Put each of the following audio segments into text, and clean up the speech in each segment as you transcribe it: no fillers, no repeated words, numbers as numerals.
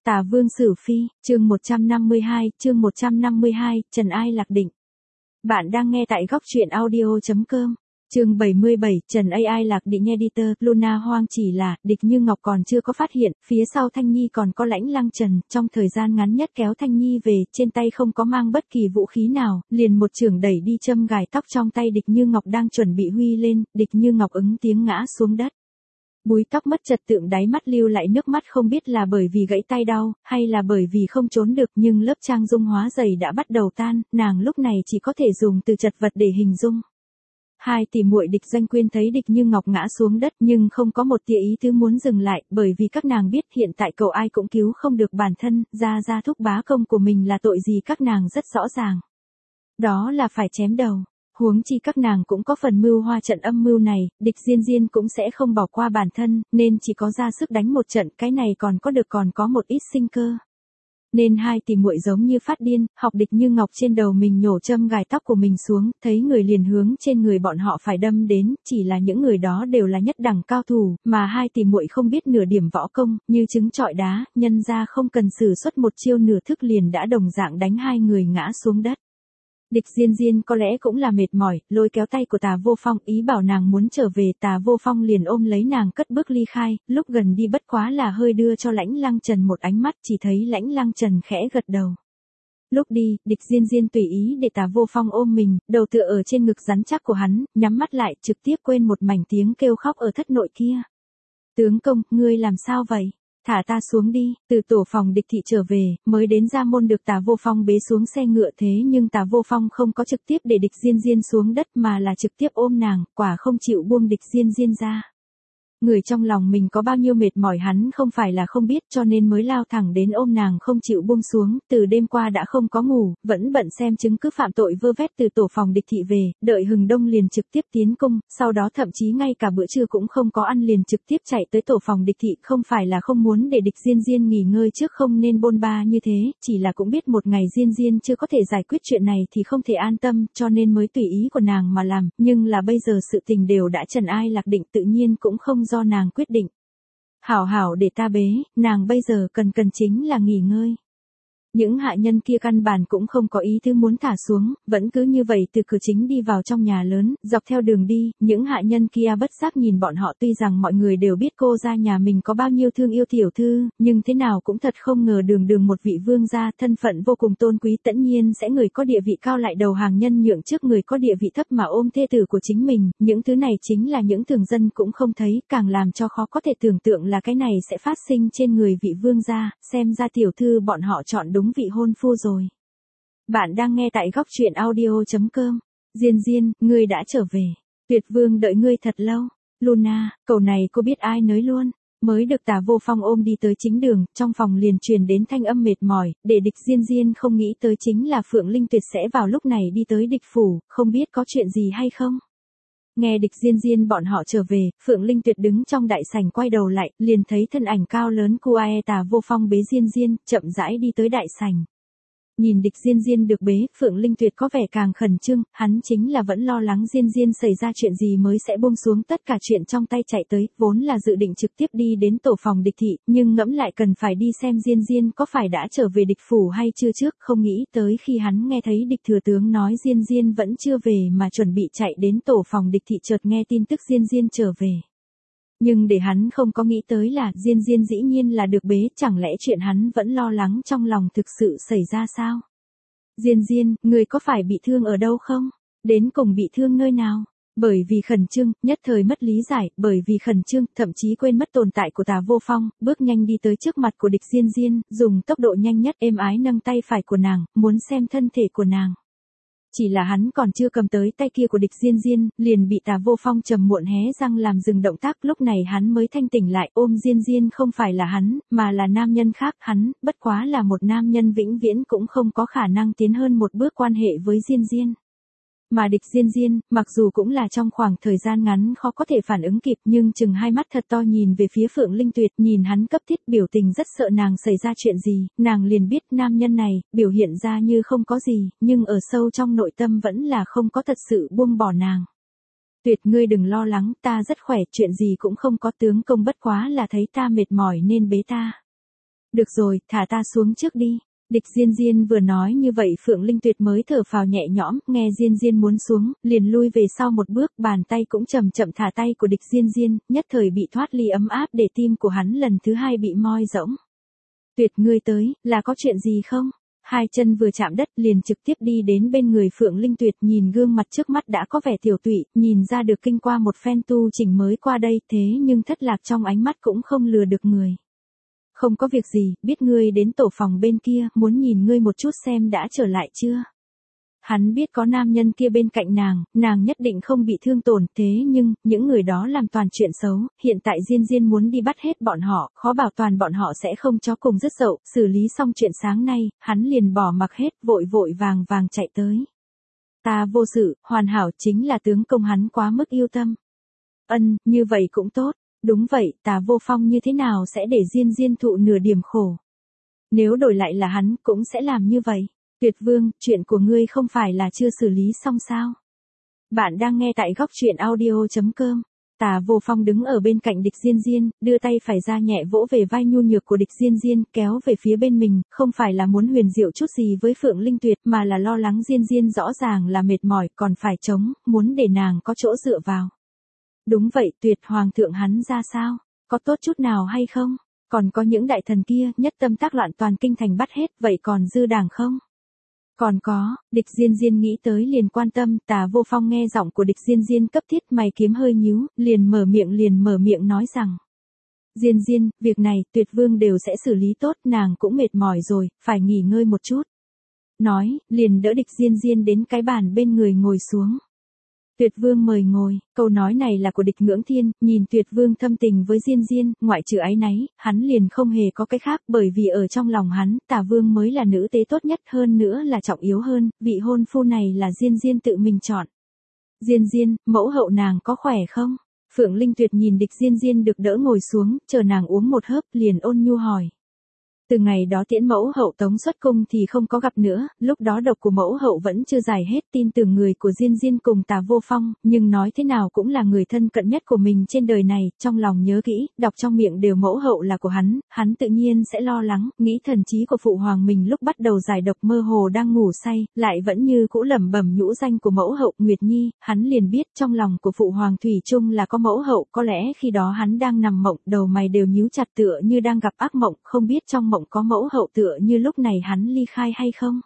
Tà Vương Sử Phi, chương 152, Trần Ai Lạc Định. Bạn đang nghe tại góc truyện audio.com. Chương 77, Trần Ai Lạc Định. Editor, Luna Hoang. Chỉ là, Địch Như Ngọc còn chưa có phát hiện, phía sau Thanh Nhi còn có Lãnh Lăng Trần, trong thời gian ngắn nhất kéo Thanh Nhi về, trên tay không có mang bất kỳ vũ khí nào, liền một chưởng đẩy đi châm gài tóc trong tay Địch Như Ngọc đang chuẩn bị huy lên, Địch Như Ngọc ứng tiếng ngã xuống đất. Búi tóc mất trật tượng, đáy mắt lưu lại nước mắt, không biết là bởi vì gãy tay đau, hay là bởi vì không trốn được, nhưng lớp trang dung hóa dày đã bắt đầu tan, nàng lúc này chỉ có thể dùng từ chật vật để hình dung. Hai tỷ muội Địch Doanh Quyên thấy Địch Như Ngọc ngã xuống đất nhưng không có một tia ý tứ muốn dừng lại, bởi vì các nàng biết hiện tại cậu ai cũng cứu không được bản thân, ra thúc bá công của mình là tội gì các nàng rất rõ ràng. Đó là phải chém đầu. Huống chi các nàng cũng có phần mưu hoa trận âm mưu này, Địch Diên cũng sẽ không bỏ qua bản thân, nên chỉ có ra sức đánh một trận, cái này còn có một ít sinh cơ. Nên hai tỷ muội giống như phát điên, học Địch Như Ngọc trên đầu mình nhổ châm gài tóc của mình xuống, thấy người liền hướng trên người bọn họ phải đâm đến, chỉ là những người đó đều là nhất đẳng cao thủ, mà hai tỷ muội không biết nửa điểm võ công, như trứng trọi đá, nhân ra không cần sử xuất một chiêu nửa thức liền đã đồng dạng đánh hai người ngã xuống đất. Địch Diên có lẽ cũng là mệt mỏi, lôi kéo tay của Tà Vô Phong, ý bảo nàng muốn trở về, Tà Vô Phong liền ôm lấy nàng cất bước ly khai, lúc gần đi bất quá là hơi đưa cho Lãnh Lăng Trần một ánh mắt, chỉ thấy Lãnh Lăng Trần khẽ gật đầu. Lúc đi, Địch Diên tùy ý để Tà Vô Phong ôm mình, đầu tựa ở trên ngực rắn chắc của hắn, nhắm mắt lại, trực tiếp quên một mảnh tiếng kêu khóc ở thất nội kia. Tướng công, ngươi làm sao vậy? Thả ta xuống đi. Từ tổ phòng Địch thị trở về, mới đến ra môn được Tà Vô Phong bế xuống xe ngựa, thế nhưng Tà Vô Phong không có trực tiếp để Địch Diên xuống đất mà là trực tiếp ôm nàng, quả không chịu buông Địch Diên ra. Người trong lòng mình có bao nhiêu mệt mỏi hắn không phải là không biết, cho nên mới lao thẳng đến ôm nàng không chịu buông xuống, từ đêm qua đã không có ngủ, vẫn bận xem chứng cứ phạm tội vơ vét từ tổ phòng Địch thị về, đợi hừng đông liền trực tiếp tiến cung, sau đó thậm chí ngay cả bữa trưa cũng không có ăn liền trực tiếp chạy tới tổ phòng Địch thị, không phải là không muốn để Địch Diên nghỉ ngơi trước không nên bôn ba như thế, chỉ là cũng biết một ngày Diên chưa có thể giải quyết chuyện này thì không thể an tâm, cho nên mới tùy ý của nàng mà làm, nhưng là bây giờ sự tình đều đã Trần Ai Lạc Định, tự nhiên cũng không do nàng quyết định. Hảo để ta bế, nàng bây giờ cần chính là nghỉ ngơi. Những hạ nhân kia căn bản cũng không có ý tứ muốn thả xuống, vẫn cứ như vậy từ cửa chính đi vào trong nhà lớn, dọc theo đường đi, những hạ nhân kia bất giác nhìn bọn họ, tuy rằng mọi người đều biết cô gia nhà mình có bao nhiêu thương yêu tiểu thư, nhưng thế nào cũng thật không ngờ đường một vị vương gia thân phận vô cùng tôn quý, tất nhiên sẽ người có địa vị cao lại đầu hàng nhân nhượng trước người có địa vị thấp mà ôm thê tử của chính mình, những thứ này chính là những thường dân cũng không thấy, càng làm cho khó có thể tưởng tượng là cái này sẽ phát sinh trên người vị vương gia, xem ra tiểu thư bọn họ chọn đúng vị hôn phu rồi. Bạn đang nghe tại góc truyện audio.com. Diên, ngươi đã trở về. Tuyệt vương đợi ngươi thật lâu. Luna, cậu này cô biết ai nới luôn. Mới được Tà Vô Phong ôm đi tới chính đường, trong phòng liền truyền đến thanh âm mệt mỏi, để Địch Diên không nghĩ tới chính là Phượng Linh Tuyệt sẽ vào lúc này đi tới Địch phủ, không biết có chuyện gì hay không. Nghe Địch Diên bọn họ trở về, Phượng Linh Tuyệt đứng trong đại sảnh quay đầu lại, liền thấy thân ảnh cao lớn của Tà Vô Phong bế Diên, chậm rãi đi tới đại sảnh. Nhìn Địch Diên được bế, Phượng Linh Tuyệt có vẻ càng khẩn trương, hắn chính là vẫn lo lắng Diên xảy ra chuyện gì mới sẽ buông xuống tất cả chuyện trong tay chạy tới, vốn là dự định trực tiếp đi đến tổ phòng Địch thị, nhưng ngẫm lại cần phải đi xem Diên có phải đã trở về Địch phủ hay chưa trước, không nghĩ tới khi hắn nghe thấy Địch thừa tướng nói Diên vẫn chưa về mà chuẩn bị chạy đến tổ phòng Địch thị, chợt nghe tin tức Diên trở về. Nhưng để hắn không có nghĩ tới là Diên dĩ nhiên là được bế, chẳng lẽ chuyện hắn vẫn lo lắng trong lòng thực sự xảy ra sao? Diên, người có phải bị thương ở đâu không? Đến cùng bị thương nơi nào? Bởi vì khẩn trương, nhất thời mất lý giải, bởi vì khẩn trương, thậm chí quên mất tồn tại của Tà Vô Phong, bước nhanh đi tới trước mặt của Địch Diên, dùng tốc độ nhanh nhất êm ái nâng tay phải của nàng, muốn xem thân thể của nàng. Chỉ là hắn còn chưa cầm tới tay kia của Địch Diên, liền bị Tà Vô Phong trầm muộn hé răng làm dừng động tác, lúc này hắn mới thanh tỉnh lại, ôm Diên không phải là hắn, mà là nam nhân khác, hắn, bất quá là một nam nhân vĩnh viễn cũng không có khả năng tiến hơn một bước quan hệ với Diên. Mà Địch Diên, mặc dù cũng là trong khoảng thời gian ngắn khó có thể phản ứng kịp, nhưng chừng hai mắt thật to nhìn về phía Phượng Linh Tuyệt, nhìn hắn cấp thiết, biểu tình rất sợ nàng xảy ra chuyện gì, nàng liền biết nam nhân này, biểu hiện ra như không có gì, nhưng ở sâu trong nội tâm vẫn là không có thật sự buông bỏ nàng. Tuyệt, ngươi đừng lo lắng, ta rất khỏe, chuyện gì cũng không có, tướng công bất quá là thấy ta mệt mỏi nên bế ta. Được rồi, thả ta xuống trước đi. Địch Diên Diên vừa nói như vậy Phượng Linh Tuyệt mới thở phào nhẹ nhõm, nghe Diên Diên muốn xuống, liền lui về sau một bước, bàn tay cũng chậm chậm thả tay của Địch Diên Diên, nhất thời bị thoát ly ấm áp để tim của hắn lần thứ hai bị moi rỗng. Tuyệt ngươi tới, là có chuyện gì không? Hai chân vừa chạm đất liền trực tiếp đi đến bên người Phượng Linh Tuyệt, nhìn gương mặt trước mắt đã có vẻ tiểu tụy, nhìn ra được kinh qua một phen tu chỉnh mới qua đây, thế nhưng thất lạc trong ánh mắt cũng không lừa được người. Không có việc gì, biết ngươi đến tổ phòng bên kia, muốn nhìn ngươi một chút xem đã trở lại chưa. Hắn biết có nam nhân kia bên cạnh nàng nhất định không bị thương tổn, thế nhưng, những người đó làm toàn chuyện xấu, hiện tại Diên Diên muốn đi bắt hết bọn họ, khó bảo toàn bọn họ sẽ không chó cùng dứt dậu, xử lý xong chuyện sáng nay, hắn liền bỏ mặc hết, vội vội vàng vàng chạy tới. Ta vô sự, hoàn hảo, chính là tướng công hắn quá mức yêu tâm. Ân, như vậy cũng tốt. Đúng vậy, Tà Vô Phong như thế nào sẽ để Diên Diên thụ nửa điểm khổ. Nếu đổi lại là hắn cũng sẽ làm như vậy. Tuyệt Vương, chuyện của ngươi không phải là chưa xử lý xong sao? Bạn đang nghe tại góc truyện audio.com. Tà Vô Phong đứng ở bên cạnh Địch Diên Diên, đưa tay phải ra nhẹ vỗ về vai nhu nhược của Địch Diên Diên, kéo về phía bên mình, không phải là muốn huyền diệu chút gì với Phượng Linh Tuyệt mà là lo lắng Diên Diên rõ ràng là mệt mỏi còn phải chống, muốn để nàng có chỗ dựa vào. Đúng vậy, Tuyệt Hoàng thượng hắn ra sao? Có tốt chút nào hay không? Còn có những đại thần kia, nhất tâm tác loạn toàn kinh thành bắt hết, vậy còn dư đảng không? Còn có, Địch Diên Diên nghĩ tới liền quan tâm, Tà Vô Phong nghe giọng của Địch Diên Diên cấp thiết mày kiếm hơi nhíu, liền mở miệng nói rằng. Diên Diên, việc này, Tuyệt Vương đều sẽ xử lý tốt, nàng cũng mệt mỏi rồi, phải nghỉ ngơi một chút. Nói, liền đỡ Địch Diên Diên đến cái bàn bên người ngồi xuống. Tuyệt Vương mời ngồi, câu nói này là của Địch Ngưỡng Thiên, nhìn Tuyệt Vương thâm tình với Diên Diên, ngoại trừ áy náy, hắn liền không hề có cái khác, bởi vì ở trong lòng hắn, Tả Vương mới là nữ tế tốt nhất, hơn nữa là trọng yếu hơn, vị hôn phu này là Diên Diên tự mình chọn. Diên Diên, mẫu hậu nàng có khỏe không? Phượng Linh Tuyệt nhìn Địch Diên Diên được đỡ ngồi xuống, chờ nàng uống một hớp, liền ôn nhu hỏi. Từ ngày đó tiễn mẫu hậu tống xuất cung thì không có gặp nữa, lúc đó độc của mẫu hậu vẫn chưa giải hết, tin tưởng người của Diên Diên cùng Tà Vô Phong, nhưng nói thế nào cũng là người thân cận nhất của mình trên đời này, trong lòng nhớ kỹ, đọc trong miệng đều mẫu hậu là của hắn tự nhiên sẽ lo lắng, nghĩ thần trí của phụ hoàng mình lúc bắt đầu giải độc mơ hồ đang ngủ say, lại vẫn như cũ lẩm bẩm nhũ danh của mẫu hậu Nguyệt Nhi, hắn liền biết trong lòng của phụ hoàng thủy chung là có mẫu hậu, có lẽ khi đó hắn đang nằm mộng, đầu mày đều nhíu chặt tựa như đang gặp ác mộng, không biết trong mộng có mẫu hậu tựa như lúc này hắn ly khai hay không?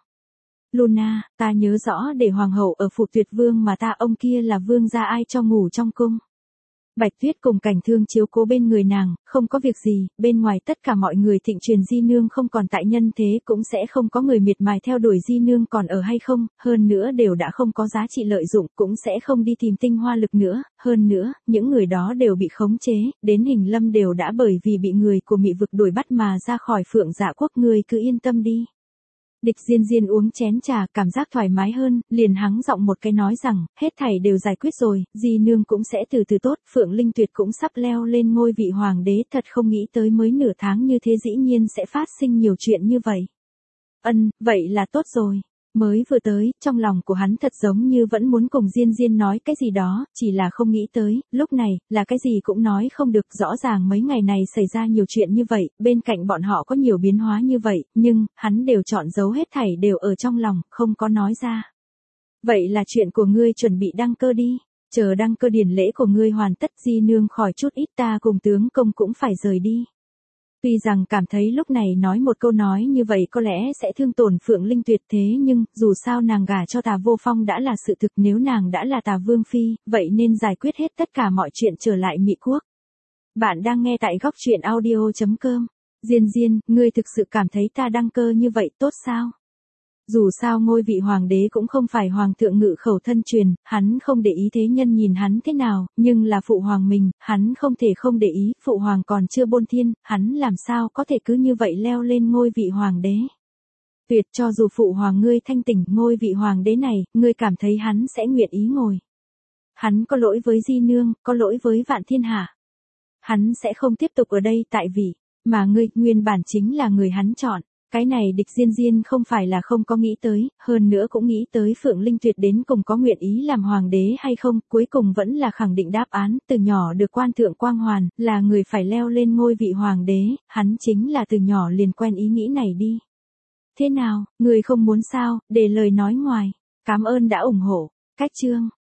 Luna, ta nhớ rõ để hoàng hậu ở phủ Tuyệt Vương mà ta ông kia là vương gia ai cho ngủ trong cung. Bạch Tuyết cùng Cảnh Thương chiếu cố bên người nàng, không có việc gì, bên ngoài tất cả mọi người thịnh truyền di nương không còn tại nhân thế cũng sẽ không có người miệt mài theo đuổi di nương còn ở hay không, hơn nữa đều đã không có giá trị lợi dụng cũng sẽ không đi tìm tinh hoa lực nữa, hơn nữa, những người đó đều bị khống chế, đến Hình Lâm đều đã bởi vì bị người của Mị vực đuổi bắt mà ra khỏi Phượng Dạ Quốc, ngươi cứ yên tâm đi. Địch Diên Diên uống chén trà, cảm giác thoải mái hơn, liền hắng giọng một cái nói rằng, hết thảy đều giải quyết rồi, di nương cũng sẽ từ từ tốt, Phượng Linh Tuyệt cũng sắp leo lên ngôi vị hoàng đế, thật không nghĩ tới mới nửa tháng như thế dĩ nhiên sẽ phát sinh nhiều chuyện như vậy. Vậy là tốt rồi. Mới vừa tới, trong lòng của hắn thật giống như vẫn muốn cùng Diên Diên nói cái gì đó, chỉ là không nghĩ tới, lúc này, là cái gì cũng nói không được, rõ ràng mấy ngày này xảy ra nhiều chuyện như vậy, bên cạnh bọn họ có nhiều biến hóa như vậy, nhưng, hắn đều chọn giấu hết thảy đều ở trong lòng, không có nói ra. Vậy là chuyện của ngươi chuẩn bị đăng cơ đi, chờ đăng cơ điển lễ của ngươi hoàn tất di nương khỏi chút ít ta cùng tướng công cũng phải rời đi. Tuy rằng cảm thấy lúc này nói một câu nói như vậy có lẽ sẽ thương tổn Phượng Linh Tuyệt thế nhưng, dù sao nàng gả cho Tà Vô Phong đã là sự thực, nếu nàng đã là Tà Vương Phi, vậy nên giải quyết hết tất cả mọi chuyện trở lại Mị Quốc. Bạn đang nghe tại góc truyện audio.com. Diên Diên, ngươi thực sự cảm thấy ta đăng cơ như vậy tốt sao? Dù sao ngôi vị hoàng đế cũng không phải hoàng thượng ngự khẩu thân truyền, hắn không để ý thế nhân nhìn hắn thế nào, nhưng là phụ hoàng mình, hắn không thể không để ý, phụ hoàng còn chưa bôn thiên, hắn làm sao có thể cứ như vậy leo lên ngôi vị hoàng đế. Tuyệt, cho dù phụ hoàng ngươi thanh tỉnh, ngôi vị hoàng đế này, ngươi cảm thấy hắn sẽ nguyện ý ngồi. Hắn có lỗi với di nương, có lỗi với vạn thiên hạ. Hắn sẽ không tiếp tục ở đây tại vì, mà ngươi, nguyên bản chính là người hắn chọn. Cái này địch Diên Diên không phải là không có nghĩ tới, hơn nữa cũng nghĩ tới Phượng Linh Tuyệt đến cùng có nguyện ý làm hoàng đế hay không, cuối cùng vẫn là khẳng định đáp án, từ nhỏ được quan thượng quang hoàn, là người phải leo lên ngôi vị hoàng đế, hắn chính là từ nhỏ liền quen ý nghĩ này đi. Thế nào, người không muốn sao, để lời nói ngoài, cảm ơn đã ủng hộ, cách chương.